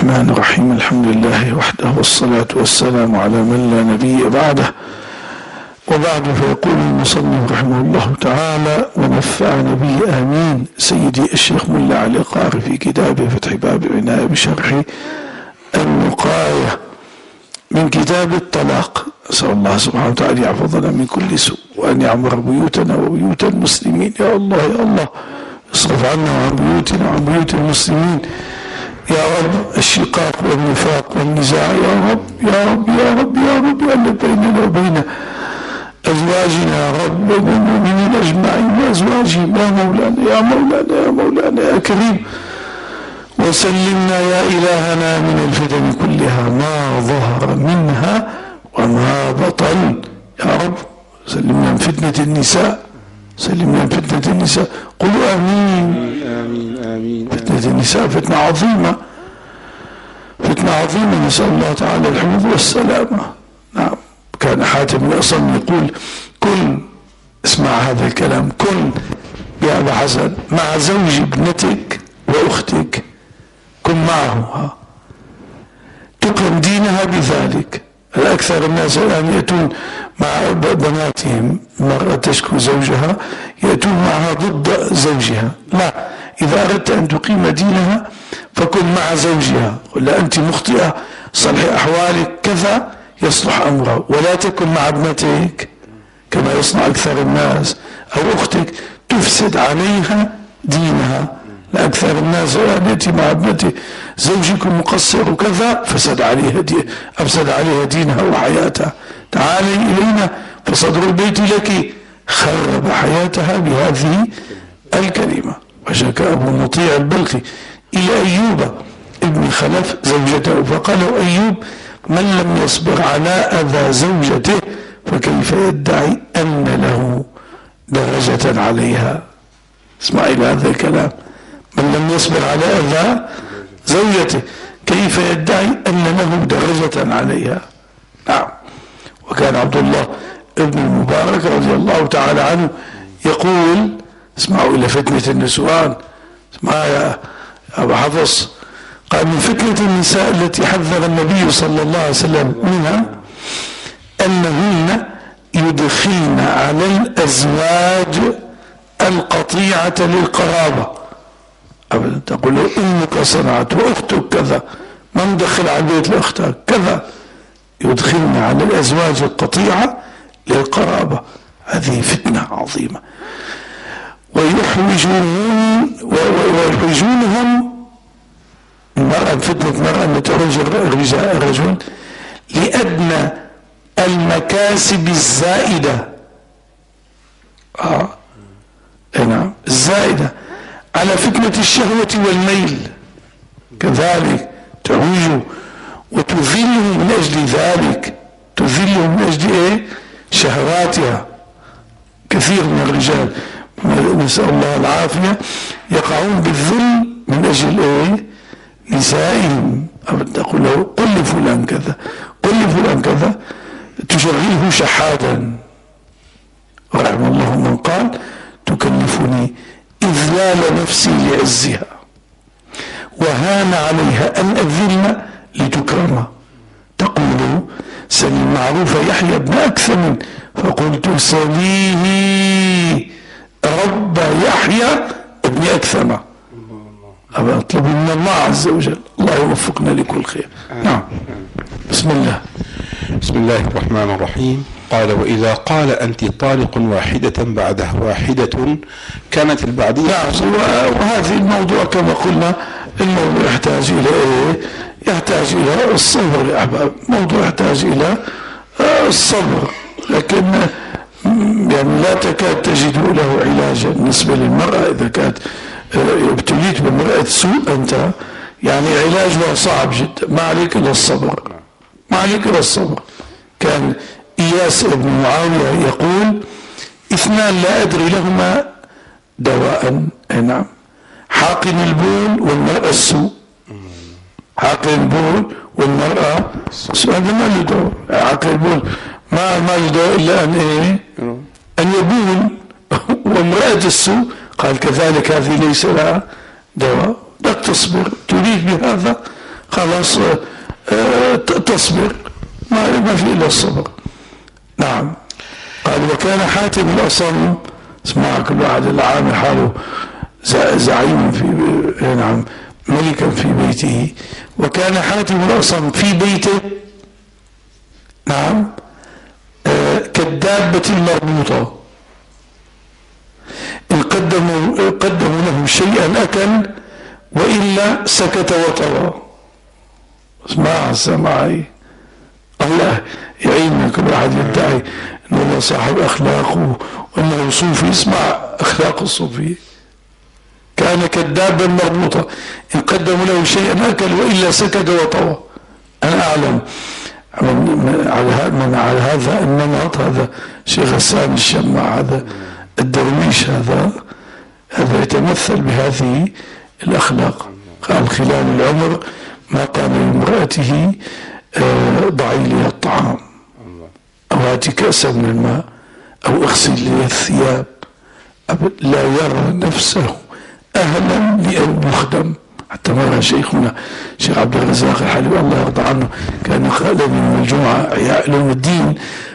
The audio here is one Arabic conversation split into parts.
الرحمن الرحيم. الحمد لله وحده والصلاة والسلام على من لا نبي بعده، وبعد فيقول المصنف رحمه الله تعالى: ونفعنا به آمين سيدي الشيخ ملا علي قاري في كتابه فتح باب العناية بشرح الوقاية من كتاب الطلاق. أسأل الله سبحانه وتعالى يحفظنا من كل سوء وأن يعمر بيوتنا وبيوت المسلمين. يا الله يا الله اصرف عنا وعن بيوتنا وعن بيوت المسلمين يا رب الشقاق والنفاق والنزاع يا رب يا رب يا رب يا رب ألف بيننا وبين أزواجنا يا رب والمؤمنين أجمعين وأزواجهم يا مولانا يا مولانا يا مولانا يا كريم. وسلمنا يا إلهنا من الفتن كلها ما ظهر منها وما بطن يا رب. سلمنا من فتنة النساء، سلمنا من فتنة النساء. قولوا آمين آمين آمين. فتنة النساء فتنة عظيمة، فتنة عظيمة، نسأل الله تعالى الحفظ والسلامة. نعم، كان حاتم بن أصم يقول: كن، اسمع هذا الكلام، كن يا أبا حسن مع زوج ابنتك وأختك، كن معه تقم دينها بذلك. الأكثر الناس الآن يأتون مع بناتهم، مرأة تشكو زوجها يأتون معها ضد زوجها. لا، إذا أردت أن تقيم دينها فكن مع زوجها، ولا أنت مخطئة صلحي أحوالك كذا يصلح أمره، ولا تكن مع ابنتك كما يصنع أكثر الناس، أو أختك تفسد عليها دينها. لأكثر الناس يأتي مع ابنته: زوجكم مقصر وكذا، أفسد عليها دينها وحياتها، تعالي إلينا فصدر البيت لك، خرب حياتها بهذه الكلمة. وشكى أبو مطيع البلخي إلى أيوب ابن خلف زوجته فقال له أيوب: من لم يصبر على أذى زوجته فكيف يدعي أن له درجة عليها؟ اسمع إلى هذا الكلام: من لم يصبر على أذى زوجته كيف يدعي أن له درجة عليها؟ نعم. وكان عبد الله ابن المبارك رضي الله تعالى عنه يقول: اسمعوا إلى فتنة النسوان، اسمع يا أبا حفص، قال: من فتنة النساء التي حذر النبي صلى الله عليه وسلم منها أنهن يدخلن على الأزواج القطيعة للقرابة. أبدا تقول له أمك صنعت وأختك كذا، ما ندخل على البيت لأختك كذا. يدخلن على الأزواج القطيعة للقرابة، هذه فتنة عظيمة. ويحوجونهم المرأة، فتنة المرأة أن تحوج الرجل لأدنى المكاسب الزائدة، نعم الزائدة على فتنة الشهوة والميل، كذلك تعوج وتذلهم من أجل ذلك، تذلهم من أجل إيه؟ شهواتها. كثير من الرجال نسأل الله العافية يقعون بالذل من أجل إيه؟ نسائهم. تقول له قل لفلان كذا، قل لفلان كذا، تشغله شحادا. ورحم الله من قال: تكلفني إذلال نفسي لعزها وهان عليها أن أذل لتكرم. تقول: سل المعروف يحيى بن أكثم، فقلت: سليه رب يحيى بن أكثم. أطلب من الله عز وجل الله يوفقنا لكل خير. نعم. بسم الله. بسم الله الرحمن الرحيم. قال: وإذا قال أنت طالق واحدة بعدها واحدة كانت البعدية. نعم. وهذه الموضوع كما قلنا الموضوع يحتاج إلى إيه؟ يحتاج إلى الصبر يا أحباب، موضوع يحتاج إلى الصبر، لكن يعني لا تكاد تجد له علاجا. بالنسبة للمرأة إذا كانت ابتليت بامرأة سوء أنت، يعني علاجها صعب جدا، ما عليك إلا الصبر، ما عليك إلا الصبر. كان إياس بن معاوية يقول: اثنان لا أدري لهما دواء، نعم، حاقن البول والمرأة السوء. حاقن البول والمرأة السوء، هذا ما له دواء. حاقن البول ما له دواء إلا أن إيه؟ أن يبول. وامرأة السوء قال كذلك هذه ليس لها دواء. بدك تصبر، تريد بهذا خلاص تصبر، ما في إلا الصبر. نعم. قال وكان حاتم الأصم، اسمع كل واحد اللي عامل حاله زعيم في نعم ملكا في بيته. وكان حاتم الأصم في بيته نعم كالدابة المربوطة، إن قدموا له شيئا أكل وإلا سكت وطوى. اسمعي الله يعين كل واحد يدعي انه هو صاحب اخلاق وانه صوفي. اسمع اخلاق الصوفي. كان كالدابة مربوطة، ان قدموا له شيئا اكل والا سكت وطوى. انا اعلم على هذا النمط، هذا شيخ غسان الشماع، هذا الدرويش، هذا يتمثل بهذه الاخلاق. قال خلال العمر ما قال لامرأته ضعي لي الطعام أو هاتي كأسا من الماء أو اغسل لي الثياب. لا يرى نفسه أهلا لأن يخدم. حتى مرة شيخنا شيخ عبد الرزاق الحلبي الله يرضى عنه كان خالد من الجمعة إحياء علوم الدين،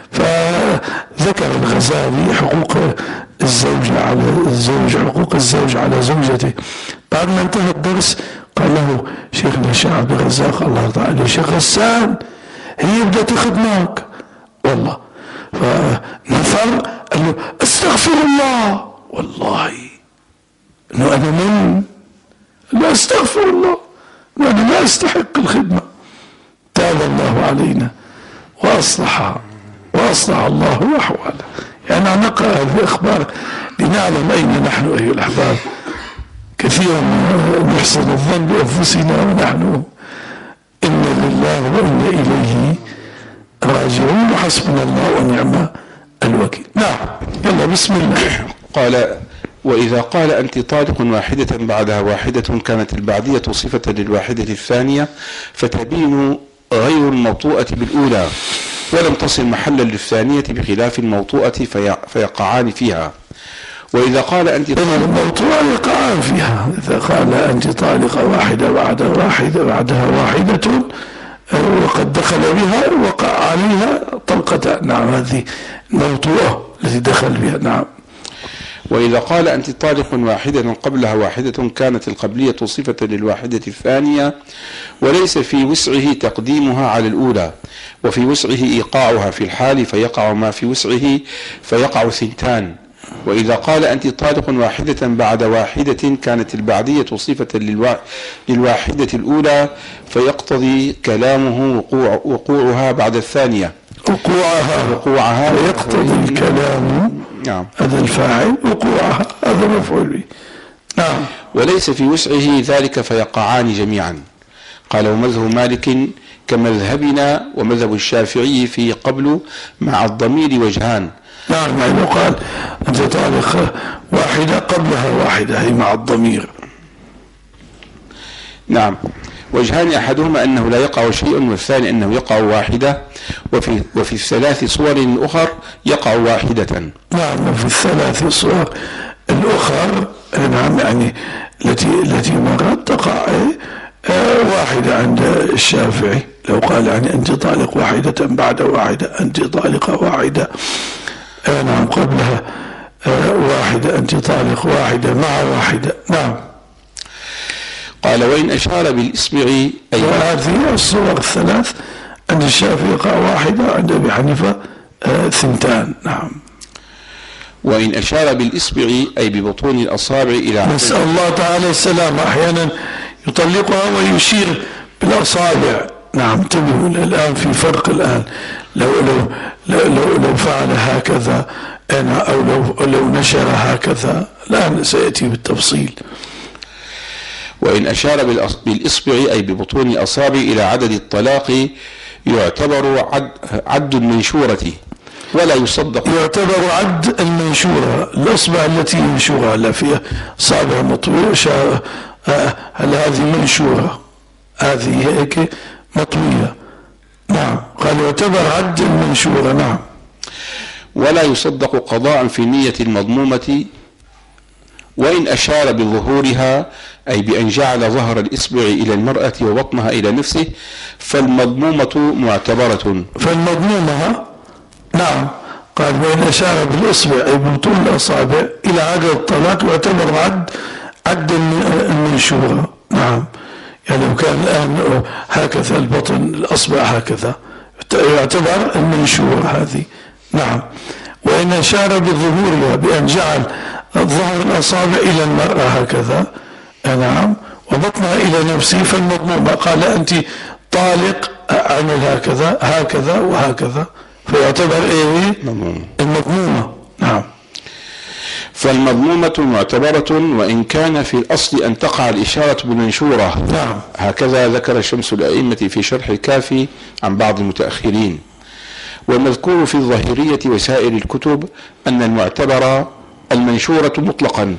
فذكر الغزالي حقوق الزوجة على الزوج، حقوق الزوج على زوجته. بعد ما انتهى الدرس قال له شيخنا الشيخ عبد الرزاق الله يرضى عليه شيخ غسان هي بدها تخدمك والله. فنفر قال له استغفر الله، والله انه انا لا استغفر الله، انا لا استحق الخدمه. تاب الله علينا واصلح الله احواله. يعني نقرا هذه الاخبار لنعلم اين نحن ايها الاحباب. كثيرا نحسن الظن بانفسنا ونحن انا لله وانا اليه راجعون وحسبنا الله ونعم الوكيل. نعم يلا بسم الله. قال وإذا قال أنت طالق واحدة بعدها واحدة كانت البعدية صفة للواحدة الثانية فتبين غير الموطوءة بالأولى ولم تصل محلا للثانية بخلاف الموطوءة فيقعان فيها. وإذا قال أنت الموطوءة يقعان فيها. إذا قال أنت طالقة واحدة بعدها واحدة وقد دخل بها وقع عليها طلقتان. نعم هذه الموطوءة التي دخل بها. نعم. وإذا قال أنت طالق واحدة قبلها واحدة كانت القبلية صفة للواحدة الثانية وليس في وسعه تقديمها على الأولى وفي وسعه إيقاعها في الحال فيقع ما في وسعه فيقع ثنتان. وإذا قال أنت طالق واحدة بعد واحدة كانت البعدية صفة للواحدة الأولى فيقتضي كلامه وقوعها بعد الثانية. وقوعها يقتضي الكلام. نعم. هذا الفاعل وقوعها هذا مفعول به. نعم. وليس في وسعه ذلك فيقعان جميعا. قال ومذهب مالك كمذهبنا ومذهب الشافعي في قبل مع الضمير وجهان. نعم يعني قال أنت طالق واحدة قبلها واحدة هي مع الضمير. نعم. وجهان أحدهما أنه لا يقع شيء والثاني أنه يقع واحدة وفي الثلاث صور أخر يقع واحدة. نعم وفي الثلاث صور الأخر نعم يعني التي مرت تقع واحدة عند الشافعي. لو قال يعني أنت طالق واحدة بعد واحدة أنت طالقة واحدة نعم قبلها واحدة أنت طالق واحدة مع واحدة. نعم. قال وإن أشار بالإصبع أي وهذه الصور الثلاث عند الشافعي يقع واحدة عند أبي حنيفة ثنتان. نعم. وإن أشار بالإصبع أي ببطون الأصابع إلى نسأل الله تعالى السلامة. أحيانا يطلقها ويشير بالأصابع. نعم انتبهوا الآن في فرق الآن. لو فعل هكذا أو لو نشر هكذا الآن سيأتي بالتفصيل. وإن أشار بالإصبع أي ببطون الأصابع إلى عدد الطلاق يعتبر عد المنشورة ولا يصدق. يعتبر عد المنشورة الأصبع التي ينشرها لا فيها صابع مطويل. هل هذه منشورة؟ هذه هيك مطوية. نعم. قال يعتبر عد المنشورة. نعم. ولا يصدق قضاء في النية المضمومة. وإن أشار بظهورها أي بأن جعل ظهر الإصبع إلى المرأة وبطنها إلى نفسه، فالمضمومة معتبرة. فالمضمومة نعم، قال وإن أشار بالإصبع أي بطول الأصابع إلى عدد الطلاق يعتبر عد المنشورة. نعم، يعني لو كان الآن هكذا البطن الأصبع هكذا يعتبر المنشورة هذه. نعم، وإن أشار بظهورها بأن جعل ظهر الأصابع إلى المرأة هكذا نعم وبطنها إلى نفسه فالمضمومة، قال أنت طالق أعمل هكذا هكذا وهكذا، فيعتبر إيه المضمومة. نعم، فالمضمومة معتبرة وإن كان في الأصل أن تقع الإشارة بالمنشورة. نعم، هكذا ذكر شمس الأئمة في شرح الكافي عن بعض المتأخرين. والمذكور في الظاهرية وسائر الكتب أن المعتبر المنشورة مطلقا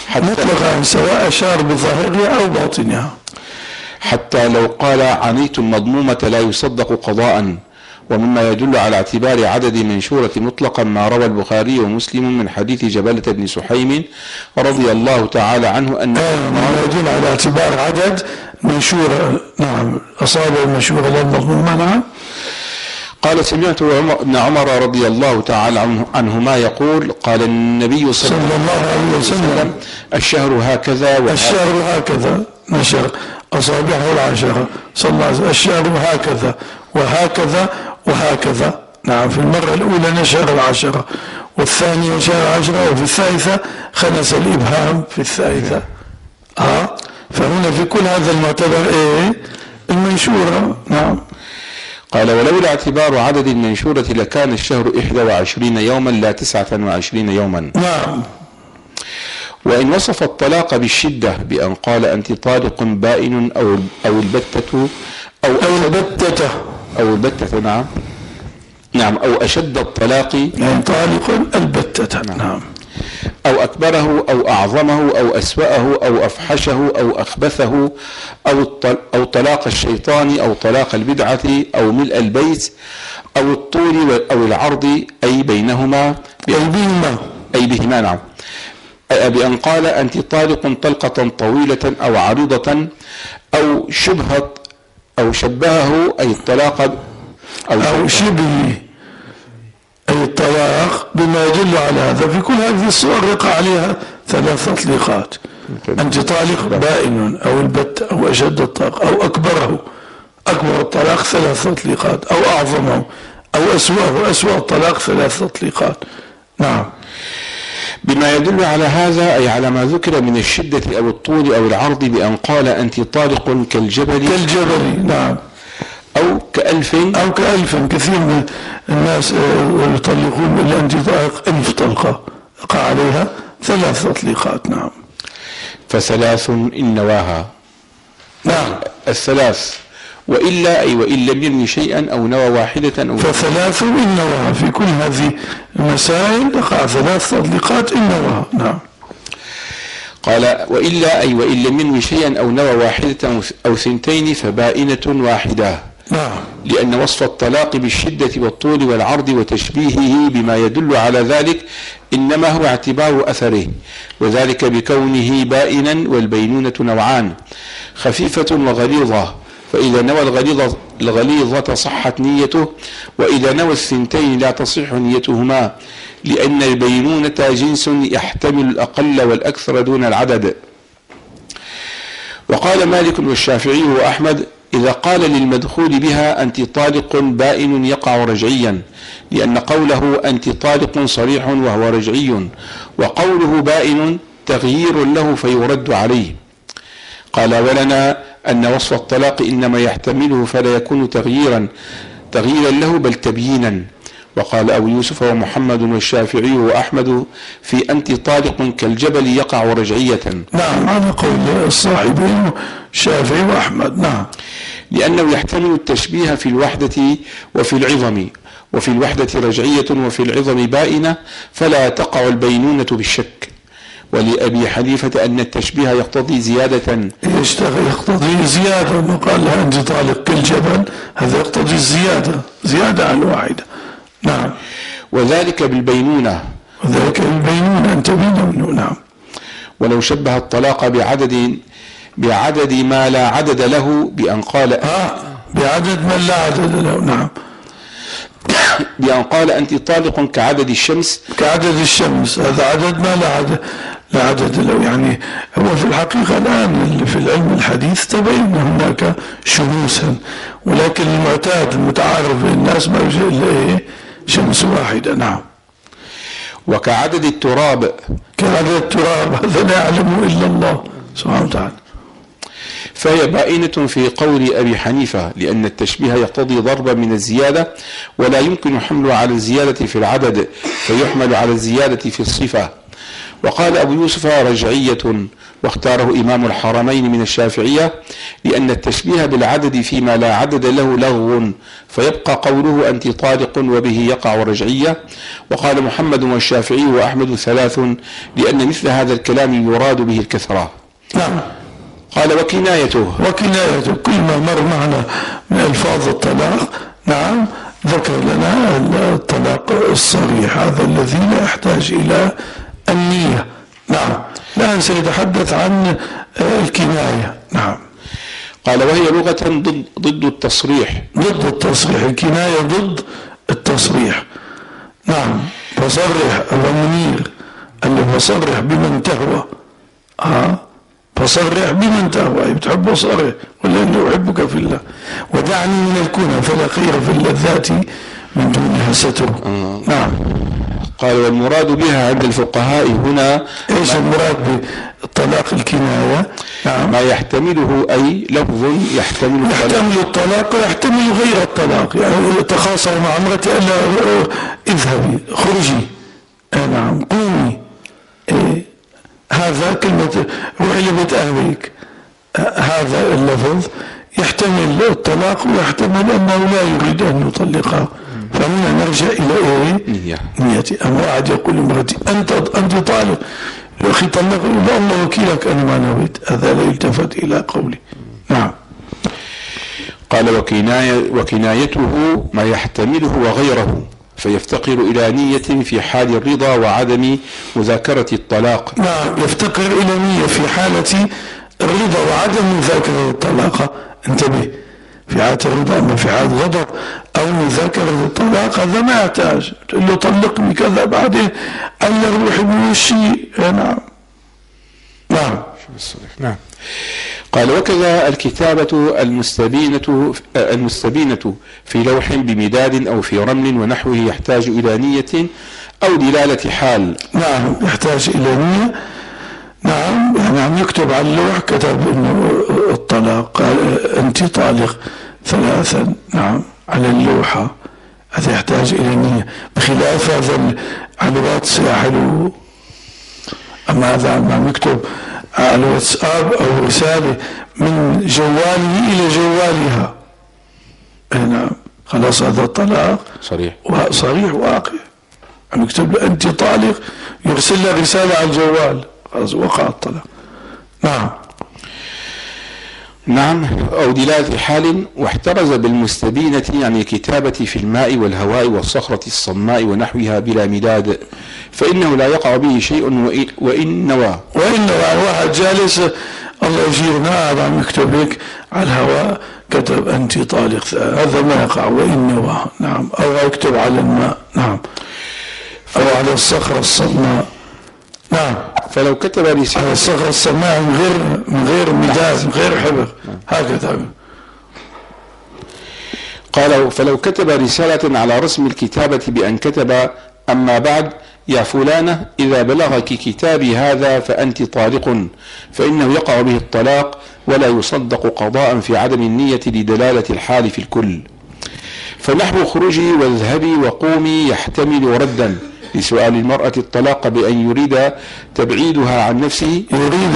سواء أشار بظاهرها أو باطنها، حتى لو قال عنيت المضمومة لا يصدق قضاء. ومما يدل على اعتبار عدد منشورة مطلقا ما روى البخاري ومسلم من حديث جبلة بن سحيم رضي الله تعالى عنه أن ما يدل على اعتبار عدد منشورة. نعم، أصابع المنشورة لا المضمومة. نعم، قال سمعت ابن عمر رضي الله تعالى عنهما يقول قال النبي صلى الله عليه وسلم الشهر هكذا الشهر هكذا، نشر أصابعه العشرة صلى الله عليه وسلم، الشهر هكذا وهكذا وهكذا. نعم، في المرة الأولى نشر العشرة، والثانية نشر العشرة، وفي الثالثة خنس الإبهام في الثالثة. فهنا في كل هذا المعتبر إيه المنشورة. نعم، قال ولولا اعتبار عدد المنشورة لكان الشهر 21 يوما لا 29 يوما. نعم، وإن وصف الطلاق بالشدة بأن قال أنت طالق بائن أو البتة أو البتة نعم أو أشد الطلاق يعني طالق البتة. نعم، أو أكبره أو أعظمه أو أسوأه أو أفحشه أو أخبثه أو طلاق الشيطان أو طلاق البدعة أو ملء البيت أو الطول أو العرض أي بينهما نعم، بأن قال أنت طالق طلقة طويلة أو عريضة أو شبهه أي الطلاق أو شبه أي الطلاق بما يدل على هذا. في كل هذه الصور يقع عليها 3 تطليقات. أنت طالق بائن أو البت أو أشد الطلاق أو أكبره، أكبر الطلاق 3 تطليقات، أو أعظمه أو أسوأ الطلاق 3 تطليقات. نعم، بما يدل على هذا أي على ما ذكر من الشدة أو الطول أو العرض بأن قال أنت طالق كالجبل. نعم، أو كألف كثير من الناس يطلقون إلا أنت طالق 1000 طلقة، يقع عليها 3 تطليقات. نعم، ف3 إن نواها. نعم، 3 وإلا أي وإن لم ينوي شيئا أو نوى واحدة ف3 إن نواها. في كل هذه المسائل تقع 3 تطليقات إن نواها. نعم، قال وإلا أي وإن لم ينوي شيئا أو نوى واحدة أو 2 فبائنة واحدة. نعم، لأن وصف الطلاق بالشدة والطول والعرض وتشبيهه بما يدل على ذلك إنما هو اعتبار أثره، وذلك بكونه بائنا، والبينونة نوعان خفيفة وغليظة، فإذا نوى الغليظة صحت نيته، وإذا نوى 2 لا تصح نيتهما، لأن البينونة جنس يحتمل الأقل والأكثر دون العدد. وقال مالك والشافعي وأحمد إذا قال للمدخول بها أنت طالق بائن يقع رجعيا، لأن قوله أنت طالق صريح وهو رجعي، وقوله بائن تغيير له فيرد عليه. قال ولنا أن وصف الطلاق إنما يحتمله فلا يكون تغييرا له بل تبيينا. وقال أبو يوسف ومحمد والشافعي وأحمد في أنت طالق كالجبل يقع رجعية. نعم، على قول الصاحبين الشافعي وأحمد. نعم، لأنه يحتمل التشبيه في الوحدة وفي العظم، وفي الوحدة رجعية وفي العظم بائنة، فلا تقع البينونة بالشك. ولأبي حنيفة أن التشبيه يقتضي زيادة، يقتضي زيادة. وقال لها أنت طالق كالجبل، هذا يقتضي زيادة عن واحدة. نعم، وذلك بالبينونة أن تبين منه. نعم، ولو شبه الطلاق بعدد بعدد ما لا عدد له بأن قال بعدد من لا عدد له. نعم. بأن قال أنت طالق كعدد الشمس. كعدد الشمس، هذا عدد ما لا عدد له. يعني هو في الحقيقة الآن في العلم الحديث تبين هناك شموسا، ولكن المعتاد المتعارف بين الناس ما يوجد إلا شمس واحدة. نعم. وكعدد التراب. كعدد التراب، هذا لا يعلمه إلا الله سبحانه وتعالى. فهي بائنة في قول أبي حنيفة، لأن التشبيه يقتضي ضربا من الزيادة، ولا يمكن حمله على الزيادة في العدد، فيحمل على الزيادة في الصفة. وقال أبو يوسف رجعية، واختاره إمام الحرمين من الشافعية، لأن التشبيه بالعدد فيما لا عدد له لغو، فيبقى قوله أنت طالق وبه يقع رجعية. وقال محمد والشافعي وأحمد ثلاث، لأن مثل هذا الكلام يراد به الكثرة. نعم. قال وكنايته كل ما مر معنا من ألفاظ الطلاق. نعم. ذكر لنا الطلاق الصريح، هذا الذي لا يحتاج إلى النية. نعم. الآن سيتحدث عن الكناية. نعم. قال وهي لغة ضد التصريح. ضد التصريح، الكناية ضد التصريح. نعم. فصرح المنير اللي فصرح بمن تهوى. فصرح بمن تهوى، بتحبه صرح، ولا اني احبك في الله، ودعني من الكنى فلا خير في اللذات من دونها ستر. نعم. قال والمراد بها عند الفقهاء هنا ايش المراد بالطلاق الكناية؟ نعم. ما يحتمله أي لفظ يحتمل الطلاق ويحتمل غير الطلاق. يعني تخاصم مع امرأتي الا اذهبي خرجي، نعم قومي، هذا كلمة روحي لبيت أهلك، هذا اللفظ يحتمل الطلاق ويحتمل أنه لا يريد أن يطلقها، فهنا نرجع إلى نيتي. أما واحد يقول لامرأتي أنت طالق، يا أخي طلق، الله وكيلك أنا ما نويت، هذا لا يلتفت إلى قولي. نعم. قال وكنايته ما يحتمله وغيره، فيفتقر إلى نية في حال الرضا وعدم مذاكرة الطلاق. نعم. يفتقر إلى نية في حالة الرضا وعدم مذاكرة الطلاق. انتبه، في حالة الرضا. أما في حالة غضب أو مذاكرة الطلاق هذا ما يحتاج تقول له طلقني كذا بعدين ألا روحي بوشي. نعم. نعم. نعم. قال وكذا الكتابة المستبينة في لوح بمداد أو في رمل ونحوه يحتاج إلى نية أو دلالة حال. نعم. يحتاج إلى نية. نعم. يعني عم يكتب على اللوح كتب إنه الطلاق، أنت طالق ثلاثا، نعم، على اللوحة، هذا يحتاج إلى نية، بخلاف هذا على الواتس حلو. أما هذا عم يكتب على الواتساب أو رسالة من جواله إلى جوالها، نعم، خلاص هذا الطلاق صريح واقع. عم يكتب له أنت طالق، يرسل له رسالة على الجوال، خلاص وقع الطلاق. نعم. نعم. أو دلالة حال. واحترز بالمستبينة يعني الكتابة في الماء والهواء والصخرة الصماء ونحوها بلا مداد، فإنه لا يقع به شيء وإن نوى واحد جالس الله يجيرنا هذا عم يكتب لك على الهواء كتب أنت طالق، هذا ما يقع وإن نوى. نعم. أو يكتب على الماء. نعم. أو على الصخرة الصماء. نعم. فلو كتب رسالة الصخرة الصماء من غير مداد، من غير حبر، هكذا. قال فلو كتب رسالة على رسم الكتابة بأن كتب أما بعد يا فلانة إذا بلغك كتابي هذا فأنت طالق، فإنه يقع به الطلاق ولا يصدق قضاء في عدم النية لدلالة الحال في الكل. فنحو خروجي واذهبي وقومي يحتمل ردا لسؤال المرأة الطلاق بأن يريد تبعيدها عن نفسه،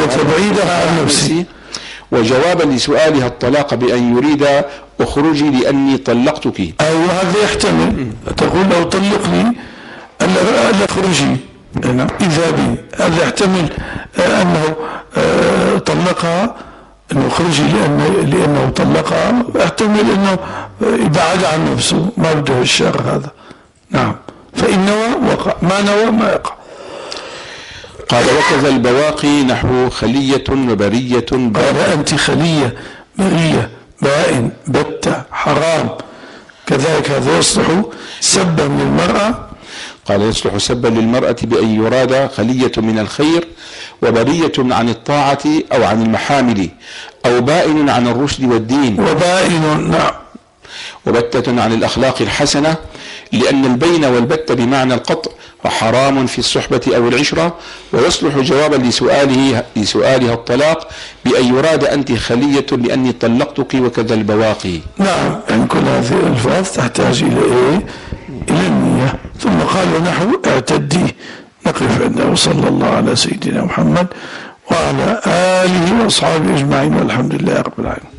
وجوابا لسؤالها الطلاق بأن يريد اخرجي لأني طلقتك. أو هذا يحتمل تقول لو طلقني ألا اخرجي إذهبي، هذا يحتمل أنه طلقها، أنه اخرجي لأنه طلقها، يحتمل أنه يبعد عن نفسه، ما بده الشر هذا. نعم. فإن نوى وقع، ما نوى ما يقع. قال وكذا البواقي نحو خلية وبرية. قال أنت خلية برية بائن بتة حرام، كذلك هذا يصلح سبا للمرأة. قال يصلح سبا للمرأة بأن يراد خلية من الخير وبرية عن الطاعة أو عن المحامل، أو بائن عن الرشد والدين، وبائن نعم، وبتة عن الأخلاق الحسنة، لأن البين والبت بمعنى القطع وحرام في الصحبة أو العشرة. ويصلح جوابا لسؤالها الطلاق بأن يراد أنت خلية لأني طلقتك وكذا البواقي. نعم، يعني كل هذه الألفاظ تحتاج إلى إيه؟ إلى النية. ثم قال نحو اعتدي. نقف عنده، وصلى الله على سيدنا محمد وعلى آله وأصحابه أجمعين، والحمد لله رب العالمين.